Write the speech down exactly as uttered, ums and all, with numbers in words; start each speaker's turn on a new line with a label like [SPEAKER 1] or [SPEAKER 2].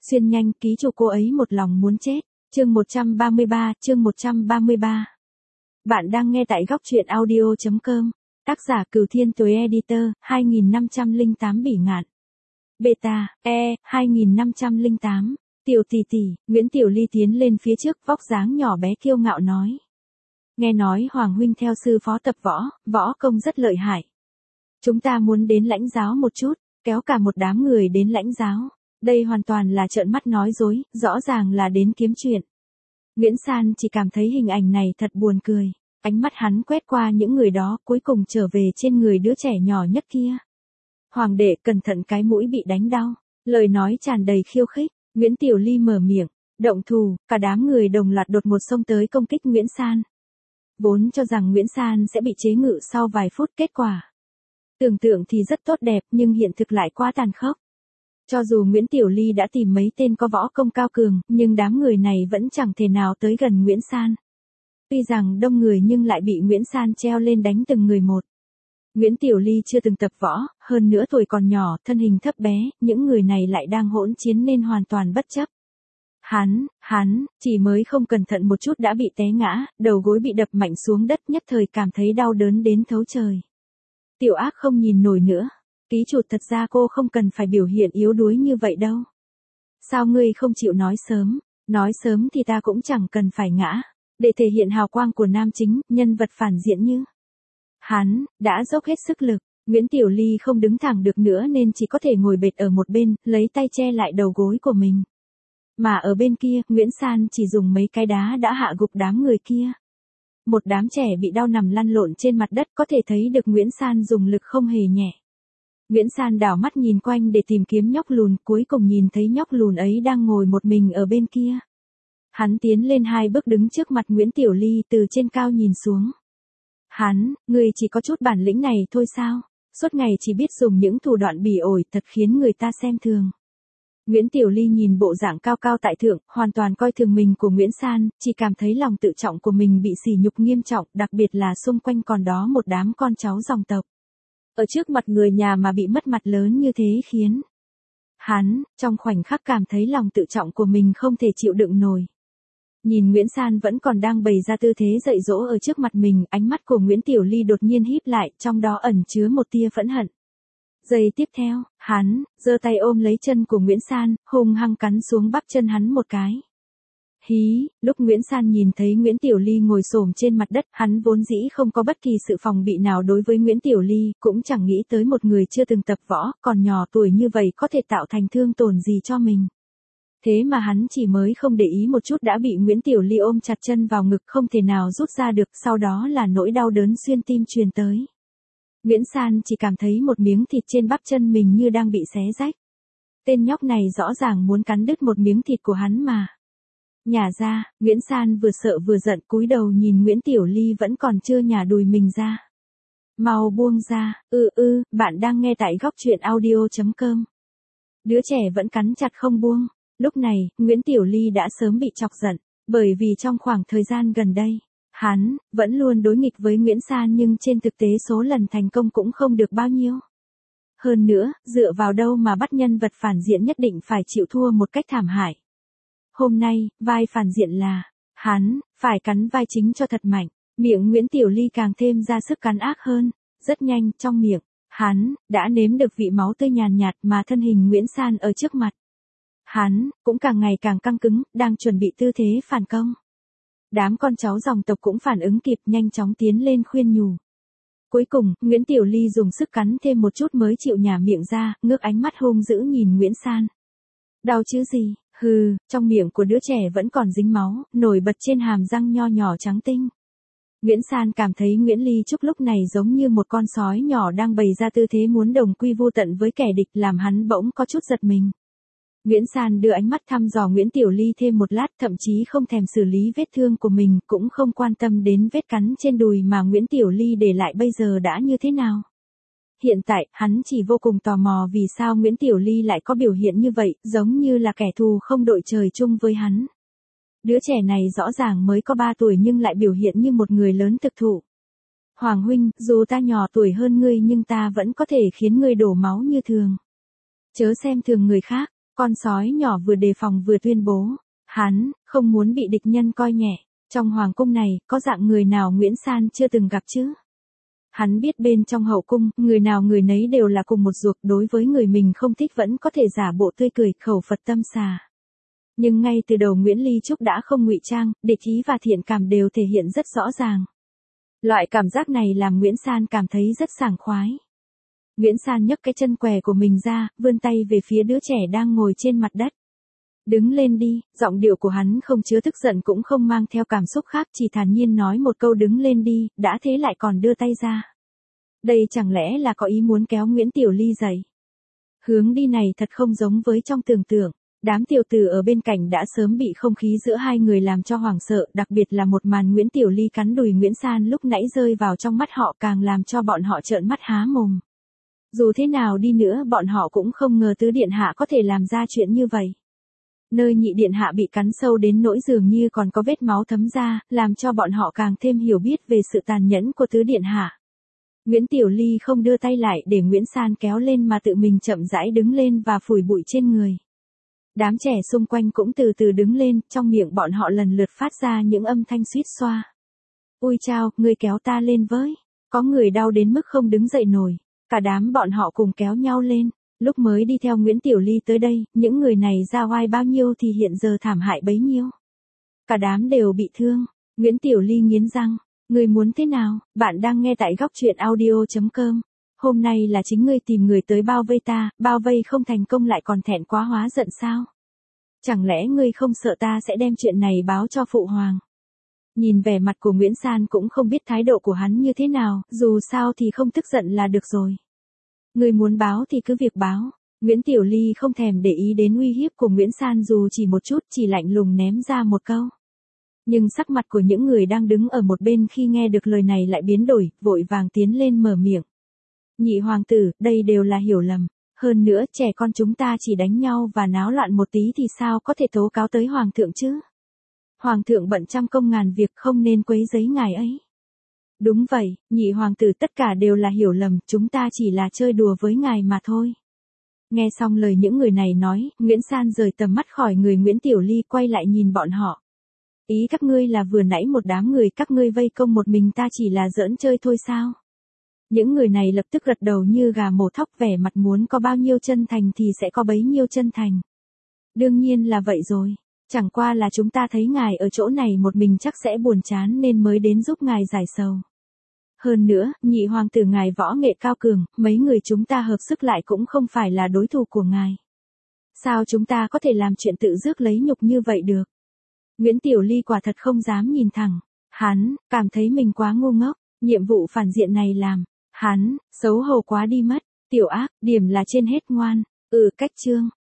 [SPEAKER 1] Xuyên nhanh, ký chủ cô ấy một lòng muốn chết. Chương một trăm ba mươi ba, chương một trăm ba mươi ba. Bạn đang nghe tại góc truyện audio chấm com. Tác giả Cửu Thiên Tuế Editor, hai nghìn năm trăm lẻ tám Bỉ Ngạn. Beta, E, hai nghìn năm trăm lẻ tám. Tiểu tỷ tỷ, Nguyễn Tiểu Ly tiến lên phía trước, vóc dáng nhỏ bé kiêu ngạo nói. Nghe nói Hoàng huynh theo sư phó tập võ, võ công rất lợi hại. Chúng ta muốn đến lãnh giáo một chút, kéo cả một đám người đến lãnh giáo. Đây hoàn toàn là trợn mắt nói dối, rõ ràng là đến kiếm chuyện. Nguyễn San chỉ cảm thấy hình ảnh này thật buồn cười. Ánh mắt hắn quét qua những người đó, cuối cùng trở về trên người đứa trẻ nhỏ nhất kia. Hoàng đệ cẩn thận, cái mũi bị đánh đau. Lời nói tràn đầy khiêu khích. Nguyễn Tiểu Ly mở miệng, động thủ, cả đám người đồng loạt đột ngột xông tới công kích Nguyễn San. Vốn cho rằng Nguyễn San sẽ bị chế ngự sau vài phút, kết quả tưởng tượng thì rất tốt đẹp, nhưng hiện thực lại quá tàn khốc. Cho dù Nguyễn Tiểu Ly đã tìm mấy tên có võ công cao cường, nhưng đám người này vẫn chẳng thể nào tới gần Nguyễn San. Tuy rằng đông người nhưng lại bị Nguyễn San treo lên đánh từng người một. Nguyễn Tiểu Ly chưa từng tập võ, hơn nữa tuổi còn nhỏ, thân hình thấp bé, những người này lại đang hỗn chiến nên hoàn toàn bất chấp. Hắn, hắn, chỉ mới không cẩn thận một chút đã bị té ngã, đầu gối bị đập mạnh xuống đất, nhất thời cảm thấy đau đớn đến thấu trời. Tiểu ác không nhìn nổi nữa. Ký chủ, thật ra cô không cần phải biểu hiện yếu đuối như vậy đâu. Sao ngươi không chịu nói sớm? Nói sớm thì ta cũng chẳng cần phải ngã. Để thể hiện hào quang của nam chính, nhân vật phản diện như hắn, đã dốc hết sức lực. Nguyễn Tiểu Ly không đứng thẳng được nữa nên chỉ có thể ngồi bệt ở một bên, lấy tay che lại đầu gối của mình. Mà ở bên kia, Nguyễn San chỉ dùng mấy cái đá đã hạ gục đám người kia. Một đám trẻ bị đau nằm lăn lộn trên mặt đất, có thể thấy được Nguyễn San dùng lực không hề nhẹ. Nguyễn San đảo mắt nhìn quanh để tìm kiếm nhóc lùn, cuối cùng nhìn thấy nhóc lùn ấy đang ngồi một mình ở bên kia. Hắn tiến lên hai bước đứng trước mặt Nguyễn Tiểu Ly, từ trên cao nhìn xuống. Hắn, người chỉ có chút bản lĩnh này thôi sao? Suốt ngày chỉ biết dùng những thủ đoạn bỉ ổi, thật khiến người ta xem thường. Nguyễn Tiểu Ly nhìn bộ dạng cao cao tại thượng, hoàn toàn coi thường mình của Nguyễn San, chỉ cảm thấy lòng tự trọng của mình bị sỉ nhục nghiêm trọng, đặc biệt là xung quanh còn đó một đám con cháu dòng tộc. Ở trước mặt người nhà mà bị mất mặt lớn như thế khiến hắn, trong khoảnh khắc cảm thấy lòng tự trọng của mình không thể chịu đựng nổi. Nhìn Nguyễn San vẫn còn đang bày ra tư thế dạy dỗ ở trước mặt mình, ánh mắt của Nguyễn Tiểu Ly đột nhiên híp lại, trong đó ẩn chứa một tia phẫn hận. Giây tiếp theo, hắn giơ tay ôm lấy chân của Nguyễn San, hung hăng cắn xuống bắp chân hắn một cái. Hí, lúc Nguyễn San nhìn thấy Nguyễn Tiểu Ly ngồi xổm trên mặt đất, hắn vốn dĩ không có bất kỳ sự phòng bị nào đối với Nguyễn Tiểu Ly, cũng chẳng nghĩ tới một người chưa từng tập võ, còn nhỏ tuổi như vậy có thể tạo thành thương tổn gì cho mình. Thế mà hắn chỉ mới không để ý một chút đã bị Nguyễn Tiểu Ly ôm chặt chân vào ngực, không thể nào rút ra được, sau đó là nỗi đau đớn xuyên tim truyền tới. Nguyễn San chỉ cảm thấy một miếng thịt trên bắp chân mình như đang bị xé rách. Tên nhóc này rõ ràng muốn cắn đứt một miếng thịt của hắn mà. Nhả ra, Nguyễn San vừa sợ vừa giận, cúi đầu nhìn Nguyễn Tiểu Ly vẫn còn chưa nhả đùi mình ra. Mau buông ra, ư ư, bạn đang nghe tại góc truyện audio chấm com. Đứa trẻ vẫn cắn chặt không buông. Lúc này, Nguyễn Tiểu Ly đã sớm bị chọc giận, bởi vì trong khoảng thời gian gần đây, hắn vẫn luôn đối nghịch với Nguyễn San, nhưng trên thực tế số lần thành công cũng không được bao nhiêu. Hơn nữa, dựa vào đâu mà bắt nhân vật phản diện nhất định phải chịu thua một cách thảm hại. Hôm nay, vai phản diện là hắn, phải cắn vai chính cho thật mạnh. Miệng Nguyễn Tiểu Ly càng thêm ra sức cắn ác hơn. Rất nhanh, trong miệng hắn đã nếm được vị máu tươi nhàn nhạt mà thân hình Nguyễn San ở trước mặt hắn cũng càng ngày càng căng cứng, đang chuẩn bị tư thế phản công. Đám con cháu dòng tộc cũng phản ứng kịp, nhanh chóng tiến lên khuyên nhủ. Cuối cùng, Nguyễn Tiểu Ly dùng sức cắn thêm một chút mới chịu nhả miệng ra, ngước ánh mắt hung dữ nhìn Nguyễn San. Đau chứ gì? Hừ, trong miệng của đứa trẻ vẫn còn dính máu, nổi bật trên hàm răng nho nhỏ trắng tinh. Nguyễn San cảm thấy Nguyễn Ly Trúc lúc này giống như một con sói nhỏ đang bày ra tư thế muốn đồng quy vu tận với kẻ địch, làm hắn bỗng có chút giật mình. Nguyễn San đưa ánh mắt thăm dò Nguyễn Tiểu Ly thêm một lát, thậm chí không thèm xử lý vết thương của mình, cũng không quan tâm đến vết cắn trên đùi mà Nguyễn Tiểu Ly để lại bây giờ đã như thế nào. Hiện tại, hắn chỉ vô cùng tò mò vì sao Nguyễn Tiểu Ly lại có biểu hiện như vậy, giống như là kẻ thù không đội trời chung với hắn. Đứa trẻ này rõ ràng mới có ba tuổi nhưng lại biểu hiện như một người lớn thực thụ. Hoàng huynh, dù ta nhỏ tuổi hơn ngươi nhưng ta vẫn có thể khiến ngươi đổ máu như thường. Chớ xem thường người khác. Con sói nhỏ vừa đề phòng vừa tuyên bố, hắn không muốn bị địch nhân coi nhẹ, trong hoàng cung này có dạng người nào Nguyễn San chưa từng gặp chứ? Hắn biết bên trong hậu cung, người nào người nấy đều là cùng một ruột, đối với người mình không thích vẫn có thể giả bộ tươi cười, khẩu Phật tâm xà. Nhưng ngay từ đầu Nguyễn Ly Trúc đã không ngụy trang, địch ý và thiện cảm đều thể hiện rất rõ ràng. Loại cảm giác này làm Nguyễn San cảm thấy rất sảng khoái. Nguyễn San nhấc cái chân què của mình ra, vươn tay về phía đứa trẻ đang ngồi trên mặt đất. Đứng lên đi, giọng điệu của hắn không chứa tức giận cũng không mang theo cảm xúc khác, chỉ thản nhiên nói một câu đứng lên đi, đã thế lại còn đưa tay ra. Đây chẳng lẽ là có ý muốn kéo Nguyễn Tiểu Ly dậy? Hướng đi này thật không giống với trong tưởng tượng. Đám tiểu tử ở bên cạnh đã sớm bị không khí giữa hai người làm cho hoảng sợ, đặc biệt là một màn Nguyễn Tiểu Ly cắn đùi Nguyễn San lúc nãy rơi vào trong mắt họ càng làm cho bọn họ trợn mắt há mồm. Dù thế nào đi nữa bọn họ cũng không ngờ tứ điện hạ có thể làm ra chuyện như vậy. Nơi nhị điện hạ bị cắn sâu đến nỗi dường như còn có vết máu thấm ra, làm cho bọn họ càng thêm hiểu biết về sự tàn nhẫn của tứ điện hạ. Nguyễn Tiểu Ly không đưa tay lại để Nguyễn San kéo lên mà tự mình chậm rãi đứng lên và phủi bụi trên người. Đám trẻ xung quanh cũng từ từ đứng lên, trong miệng bọn họ lần lượt phát ra những âm thanh suýt xoa. Ui chao, ngươi kéo ta lên với. Có người đau đến mức không đứng dậy nổi. Cả đám bọn họ cùng kéo nhau lên. Lúc mới đi theo Nguyễn Tiểu Ly tới đây, những người này ra oai bao nhiêu thì hiện giờ thảm hại bấy nhiêu. Cả đám đều bị thương. Nguyễn Tiểu Ly nghiến răng. Ngươi muốn thế nào? Bạn đang nghe tại góc truyện audio chấm com. Hôm nay là chính ngươi tìm người tới bao vây ta, bao vây không thành công lại còn thẹn quá hóa giận sao? Chẳng lẽ ngươi không sợ ta sẽ đem chuyện này báo cho phụ hoàng? Nhìn vẻ mặt của Nguyễn San cũng không biết thái độ của hắn như thế nào, dù sao thì không tức giận là được rồi. Ngươi muốn báo thì cứ việc báo. Nguyễn Tiểu Ly không thèm để ý đến uy hiếp của Nguyễn San dù chỉ một chút, chỉ lạnh lùng ném ra một câu. Nhưng sắc mặt của những người đang đứng ở một bên khi nghe được lời này lại biến đổi, vội vàng tiến lên mở miệng. Nhị hoàng tử, đây đều là hiểu lầm. Hơn nữa, trẻ con chúng ta chỉ đánh nhau và náo loạn một tí thì sao có thể tố cáo tới hoàng thượng chứ? Hoàng thượng bận trăm công ngàn việc không nên quấy rầy ngài ấy. Đúng vậy, nhị hoàng tử, tất cả đều là hiểu lầm, chúng ta chỉ là chơi đùa với ngài mà thôi. Nghe xong lời những người này nói, Nguyễn San rời tầm mắt khỏi người Nguyễn Tiểu Ly quay lại nhìn bọn họ. Ý các ngươi là vừa nãy một đám người các ngươi vây công một mình ta chỉ là giỡn chơi thôi sao? Những người này lập tức gật đầu như gà mổ thóc, vẻ mặt muốn có bao nhiêu chân thành thì sẽ có bấy nhiêu chân thành. Đương nhiên là vậy rồi. Chẳng qua là chúng ta thấy ngài ở chỗ này một mình chắc sẽ buồn chán nên mới đến giúp ngài giải sầu. Hơn nữa, nhị hoàng tử ngài võ nghệ cao cường, mấy người chúng ta hợp sức lại cũng không phải là đối thủ của ngài. Sao chúng ta có thể làm chuyện tự rước lấy nhục như vậy được? Nguyễn Tiểu Ly quả thật không dám nhìn thẳng. Hắn, cảm thấy mình quá ngu ngốc, nhiệm vụ phản diện này làm. Hắn, xấu hổ quá đi mất. Tiểu ác, điểm là trên hết ngoan. Ừ, cách chương.